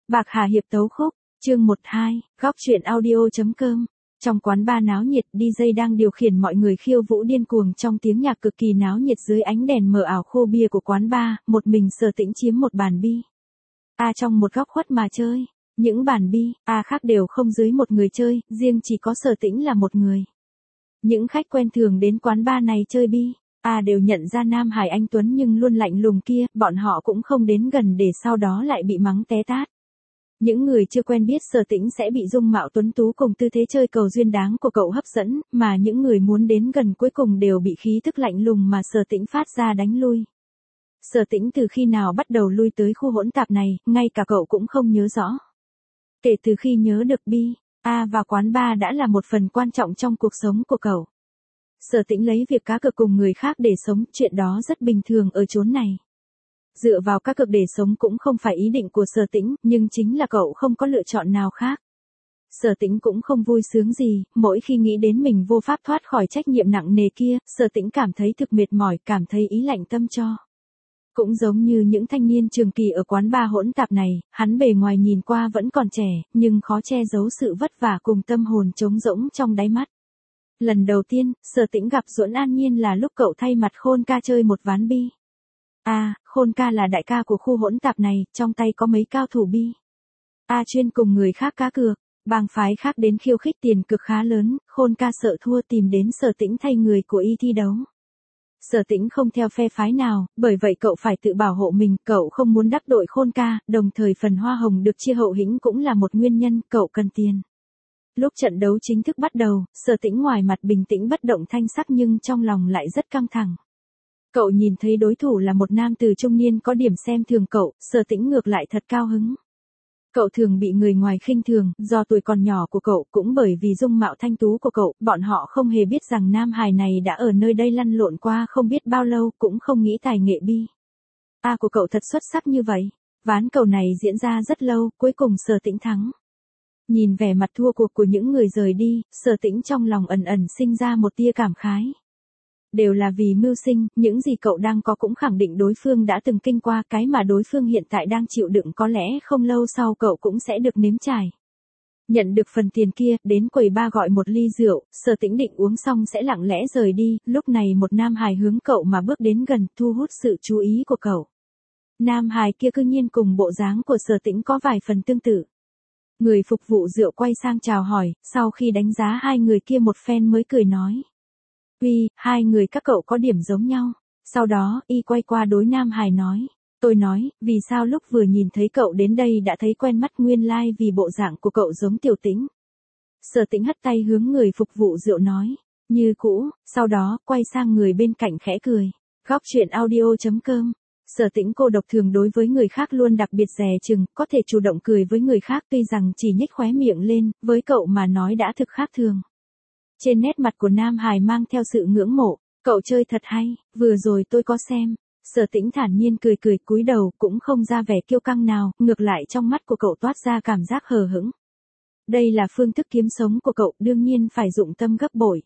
Bạc Hà Hiệp tấu khúc, chương 12, góc truyện audio.com. Trong quán bar náo nhiệt, DJ đang điều khiển mọi người khiêu vũ điên cuồng trong tiếng nhạc cực kỳ náo nhiệt dưới ánh đèn mờ ảo khô bia của quán bar, một mình Sở Tĩnh chiếm một bàn bi. Trong một góc khuất mà chơi, những bàn bi, khác đều không dưới một người chơi, riêng chỉ có Sở Tĩnh là một người. Những khách quen thường đến quán bar này chơi bi, đều nhận ra Nam Hải anh Tuấn nhưng luôn lạnh lùng kia, bọn họ cũng không đến gần để sau đó lại bị mắng té tát. Những người chưa quen biết Sở Tĩnh sẽ bị dung mạo tuấn tú cùng tư thế chơi cầu duyên dáng của cậu hấp dẫn, mà những người muốn đến gần cuối cùng đều bị khí tức lạnh lùng mà Sở Tĩnh phát ra đánh lui. Sở Tĩnh từ khi nào bắt đầu lui tới khu hỗn tạp này, ngay cả cậu cũng không nhớ rõ. Kể từ khi nhớ được bi, và quán bar đã là một phần quan trọng trong cuộc sống của cậu. Sở Tĩnh lấy việc cá cược cùng người khác để sống, chuyện đó rất bình thường ở chốn này. Dựa vào cá cược để sống cũng không phải ý định của Sở Tĩnh, nhưng chính là cậu không có lựa chọn nào khác. Sở Tĩnh cũng không vui sướng gì, mỗi khi nghĩ đến mình vô pháp thoát khỏi trách nhiệm nặng nề kia, Sở Tĩnh cảm thấy thực mệt mỏi, cảm thấy ý lạnh tâm cho. Cũng giống như những thanh niên trường kỳ ở quán bar hỗn tạp này, hắn bề ngoài nhìn qua vẫn còn trẻ, nhưng khó che giấu sự vất vả cùng tâm hồn trống rỗng trong đáy mắt. Lần đầu tiên, Sở Tĩnh gặp Duẫn An Nhiên là lúc cậu thay mặt Khôn Ca chơi một ván bi. Khôn Ca là đại ca của khu hỗn tạp này, trong tay có mấy cao thủ bi. Chuyên cùng người khác cá cược, bang phái khác đến khiêu khích tiền cực khá lớn, Khôn Ca sợ thua tìm đến Sở Tĩnh thay người của y thi đấu. Sở Tĩnh không theo phe phái nào, bởi vậy cậu phải tự bảo hộ mình, cậu không muốn đắc tội Khôn Ca, đồng thời phần hoa hồng được chia hậu hĩnh cũng là một nguyên nhân, cậu cần tiền. Lúc trận đấu chính thức bắt đầu, Sở Tĩnh ngoài mặt bình tĩnh bất động thanh sắc nhưng trong lòng lại rất căng thẳng. Cậu nhìn thấy đối thủ là một nam tử trung niên có điểm xem thường cậu, Sở Tĩnh ngược lại thật cao hứng. Cậu thường bị người ngoài khinh thường, do tuổi còn nhỏ của cậu, cũng bởi vì dung mạo thanh tú của cậu, bọn họ không hề biết rằng Nam Hải này đã ở nơi đây lăn lộn qua không biết bao lâu, cũng không nghĩ tài nghệ bi. Của cậu thật xuất sắc như vậy. Ván cầu này diễn ra rất lâu, cuối cùng Sở Tĩnh thắng. Nhìn vẻ mặt thua cuộc của những người rời đi, Sở Tĩnh trong lòng ẩn ẩn sinh ra một tia cảm khái. Đều là vì mưu sinh, những gì cậu đang có cũng khẳng định đối phương đã từng kinh qua, cái mà đối phương hiện tại đang chịu đựng có lẽ không lâu sau cậu cũng sẽ được nếm trải. Nhận được phần tiền kia, đến quầy bar gọi một ly rượu, Sở Tĩnh định uống xong sẽ lặng lẽ rời đi, lúc này một nam hài hướng cậu mà bước đến gần, thu hút sự chú ý của cậu. Nam hài kia cư nhiên cùng bộ dáng của Sở Tĩnh có vài phần tương tự. Người phục vụ rượu quay sang chào hỏi, sau khi đánh giá hai người kia một phen mới cười nói. Hai người các cậu có điểm giống nhau. Sau đó, y quay qua đối Nam Hải nói. Tôi nói, vì sao lúc vừa nhìn thấy cậu đến đây đã thấy quen mắt, nguyên lai vì bộ dạng của cậu giống Tiểu Tĩnh. Sở Tĩnh hất tay hướng người phục vụ rượu nói. Như cũ, sau đó, quay sang người bên cạnh khẽ cười. Góc truyện audio.com. Sở Tĩnh cô độc thường đối với người khác luôn đặc biệt dè chừng, có thể chủ động cười với người khác tuy rằng chỉ nhếch khóe miệng lên, với cậu mà nói đã thực khác thường. Trên nét mặt của Nam Hải mang theo sự ngưỡng mộ, cậu chơi thật hay, vừa rồi tôi có xem. Sở Tĩnh thản nhiên cười cúi đầu cũng không ra vẻ kiêu căng nào, ngược lại trong mắt của cậu toát ra cảm giác hờ hững. Đây là phương thức kiếm sống của cậu, đương nhiên phải dụng tâm gấp bội.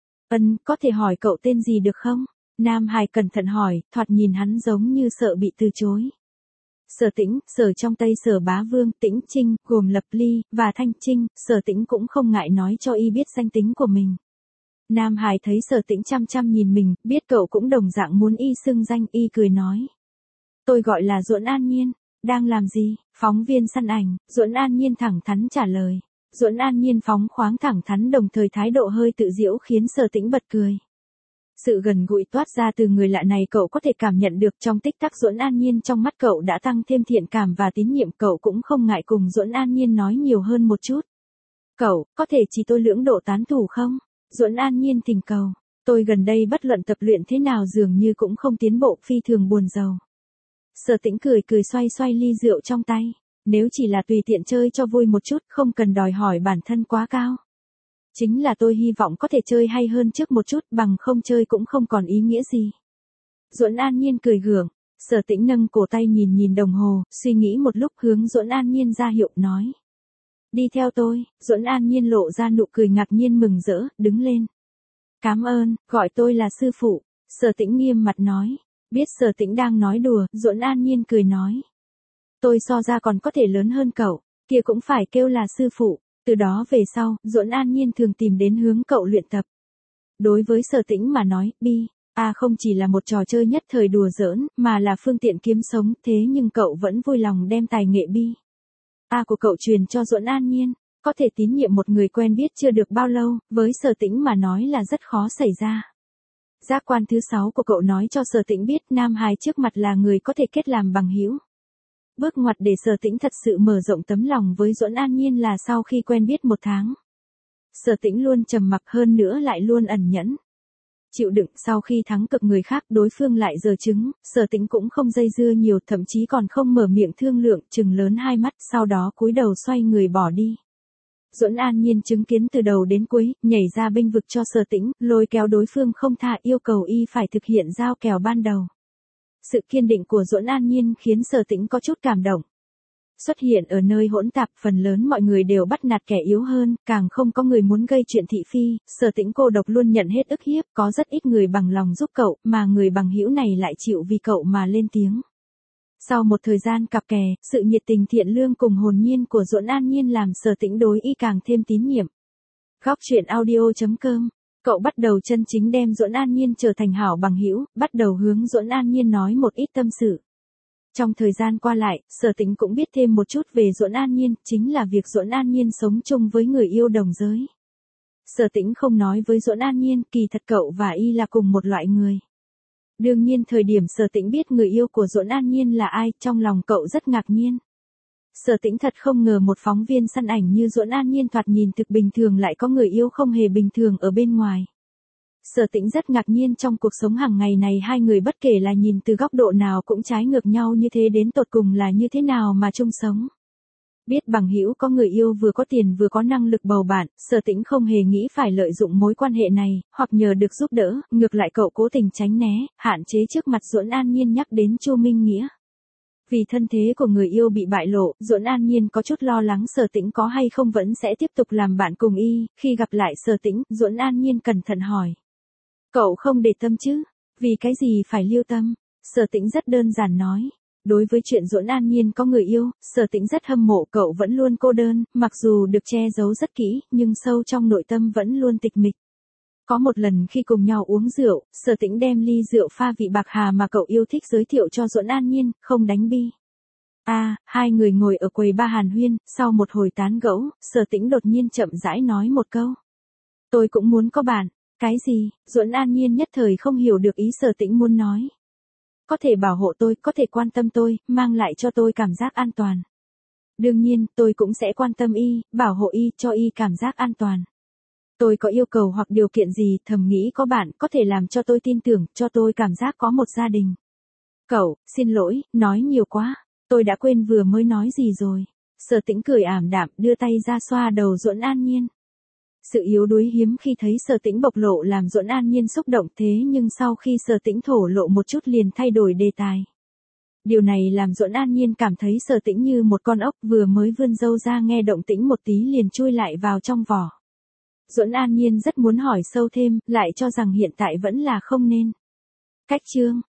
Có thể hỏi cậu tên gì được không? Nam Hải cẩn thận hỏi, thoạt nhìn hắn giống như sợ bị từ chối. Sở Tĩnh, Sở trong tay Sở Bá Vương, Tĩnh Trinh, gồm Lập Ly, và Thanh Trinh, Sở Tĩnh cũng không ngại nói cho y biết danh tính của mình. Nam Hải thấy Sở Tĩnh chăm chăm nhìn mình, biết cậu cũng đồng dạng muốn y xưng danh, y cười nói. Tôi gọi là Duẫn An Nhiên, đang làm gì? Phóng viên săn ảnh, Duẫn An Nhiên thẳng thắn trả lời. Duẫn An Nhiên phóng khoáng thẳng thắn đồng thời thái độ hơi tự giễu khiến Sở Tĩnh bật cười. Sự gần gũi toát ra từ người lạ này cậu có thể cảm nhận được, trong tích tắc Duẫn An Nhiên trong mắt cậu đã tăng thêm thiện cảm và tín nhiệm, cậu cũng không ngại cùng Duẫn An Nhiên nói nhiều hơn một chút. Cậu, có thể chỉ tôi lưỡng độ tán thủ không? Duẫn An Nhiên thỉnh cầu. Tôi gần đây bất luận tập luyện thế nào dường như cũng không tiến bộ, phi thường buồn rầu. Sở Tĩnh cười xoay ly rượu trong tay. Nếu chỉ là tùy tiện chơi cho vui một chút, không cần đòi hỏi bản thân quá cao. Chính là tôi hy vọng có thể chơi hay hơn trước một chút, bằng không chơi cũng không còn ý nghĩa gì. Duẫn An Nhiên cười gượng. Sở Tĩnh nâng cổ tay nhìn đồng hồ, suy nghĩ một lúc hướng Duẫn An Nhiên ra hiệu nói. Đi theo tôi. Duẫn An Nhiên lộ ra nụ cười ngạc nhiên mừng rỡ, đứng lên. Cảm ơn, gọi tôi là sư phụ. Sở Tĩnh nghiêm mặt nói. Biết Sở Tĩnh đang nói đùa, Duẫn An Nhiên cười nói. tôi so ra còn có thể lớn hơn cậu, kia cũng phải kêu là sư phụ. Từ đó về sau, Duẫn An Nhiên thường tìm đến hướng cậu luyện tập. Đối với Sở Tĩnh mà nói, A không chỉ là một trò chơi nhất thời đùa giỡn, mà là phương tiện kiếm sống, thế nhưng cậu vẫn vui lòng đem tài nghệ A của cậu truyền cho Duẫn An Nhiên. Có thể tín nhiệm một người quen biết chưa được bao lâu, với Sở Tĩnh mà nói là rất khó xảy ra. Giác quan thứ 6 của cậu nói cho Sở Tĩnh biết nam hài trước mặt là người có thể kết làm bằng hữu. Bước ngoặt để Sở Tĩnh thật sự mở rộng tấm lòng với Duẫn An Nhiên là sau khi quen biết 1 tháng. Sở Tĩnh luôn trầm mặc hơn nữa lại luôn ẩn nhẫn. Chịu đựng sau khi thắng cực người khác đối phương lại giở trứng, Sở Tĩnh cũng không dây dưa nhiều thậm chí còn không mở miệng thương lượng trừng lớn hai mắt sau đó cúi đầu xoay người bỏ đi. Duẫn An Nhiên chứng kiến từ đầu đến cuối, nhảy ra bênh vực cho Sở Tĩnh, lôi kéo đối phương không tha yêu cầu y phải thực hiện giao kèo ban đầu. Sự kiên định của Duẫn An Nhiên khiến Sở Tĩnh có chút cảm động. Xuất hiện ở nơi hỗn tạp phần lớn mọi người đều bắt nạt kẻ yếu hơn, càng không có người muốn gây chuyện thị phi, Sở Tĩnh cô độc luôn nhận hết ức hiếp, có rất ít người bằng lòng giúp cậu, mà người bằng hữu này lại chịu vì cậu mà lên tiếng. Sau một thời gian cặp kè, sự nhiệt tình thiện lương cùng hồn nhiên của Duẫn An Nhiên làm Sở Tĩnh đối y càng thêm tín nhiệm. Góc truyện audio.com. Cậu bắt đầu chân chính đem Duẫn An Nhiên trở thành hảo bằng hữu, bắt đầu hướng Duẫn An Nhiên nói một ít tâm sự. Trong thời gian qua lại, Sở Tĩnh cũng biết thêm một chút về Duẫn An Nhiên, chính là việc Duẫn An Nhiên sống chung với người yêu đồng giới. Sở Tĩnh không nói với Duẫn An Nhiên, kỳ thật cậu và y là cùng một loại người. Đương nhiên thời điểm Sở Tĩnh biết người yêu của Duẫn An Nhiên là ai, trong lòng cậu rất ngạc nhiên. Sở Tĩnh thật không ngờ một phóng viên săn ảnh như Duẫn An Nhiên thoạt nhìn thực bình thường lại có người yêu không hề bình thường ở bên ngoài. Sở Tĩnh rất ngạc nhiên trong cuộc sống hàng ngày này hai người bất kể là nhìn từ góc độ nào cũng trái ngược nhau như thế đến tột cùng là như thế nào mà chung sống. Biết bằng hữu có người yêu vừa có tiền vừa có năng lực bầu bạn, Sở Tĩnh không hề nghĩ phải lợi dụng mối quan hệ này, hoặc nhờ được giúp đỡ, ngược lại cậu cố tình tránh né, hạn chế trước mặt Duẫn An Nhiên nhắc đến Chu Minh Nghĩa. Vì thân thế của người yêu bị bại lộ, Duẫn An Nhiên có chút lo lắng Sở Tĩnh có hay không vẫn sẽ tiếp tục làm bạn cùng y, khi gặp lại Sở Tĩnh, Duẫn An Nhiên cẩn thận hỏi. Cậu không để tâm chứ? Vì cái gì phải lưu tâm? Sở Tĩnh rất đơn giản nói. Đối với chuyện Duẫn An Nhiên có người yêu, Sở Tĩnh rất hâm mộ cậu vẫn luôn cô đơn, mặc dù được che giấu rất kỹ, nhưng sâu trong nội tâm vẫn luôn tịch mịch. Có một lần khi cùng nhau uống rượu, Sở Tĩnh đem ly rượu pha vị bạc hà mà cậu yêu thích giới thiệu cho Duẫn An Nhiên, không đánh bi. Hai người ngồi ở quầy ba hàn huyên, sau một hồi tán gẫu, Sở Tĩnh đột nhiên chậm rãi nói một câu. Tôi cũng muốn có bạn. Cái gì? Duẫn An Nhiên nhất thời không hiểu được ý Sở Tĩnh muốn nói. Có thể bảo hộ tôi, có thể quan tâm tôi, mang lại cho tôi cảm giác an toàn. Đương nhiên, tôi cũng sẽ quan tâm y, bảo hộ y, cho y cảm giác an toàn. Tôi có yêu cầu hoặc điều kiện gì, thầm nghĩ có bạn, có thể làm cho tôi tin tưởng, cho tôi cảm giác có một gia đình. Cậu, xin lỗi, nói nhiều quá. Tôi đã quên vừa mới nói gì rồi. Sở Tĩnh cười ảm đạm, đưa tay ra xoa đầu Duẫn An Nhiên. Sự yếu đuối hiếm khi thấy Sở Tĩnh bộc lộ làm Duẫn An Nhiên xúc động thế nhưng sau khi Sở Tĩnh thổ lộ một chút liền thay đổi đề tài. Điều này làm Duẫn An Nhiên cảm thấy Sở Tĩnh như một con ốc vừa mới vươn râu ra nghe động tĩnh một tí liền chui lại vào trong vỏ. Duẫn An Nhiên rất muốn hỏi sâu thêm, lại cho rằng hiện tại vẫn là không nên. Cách chương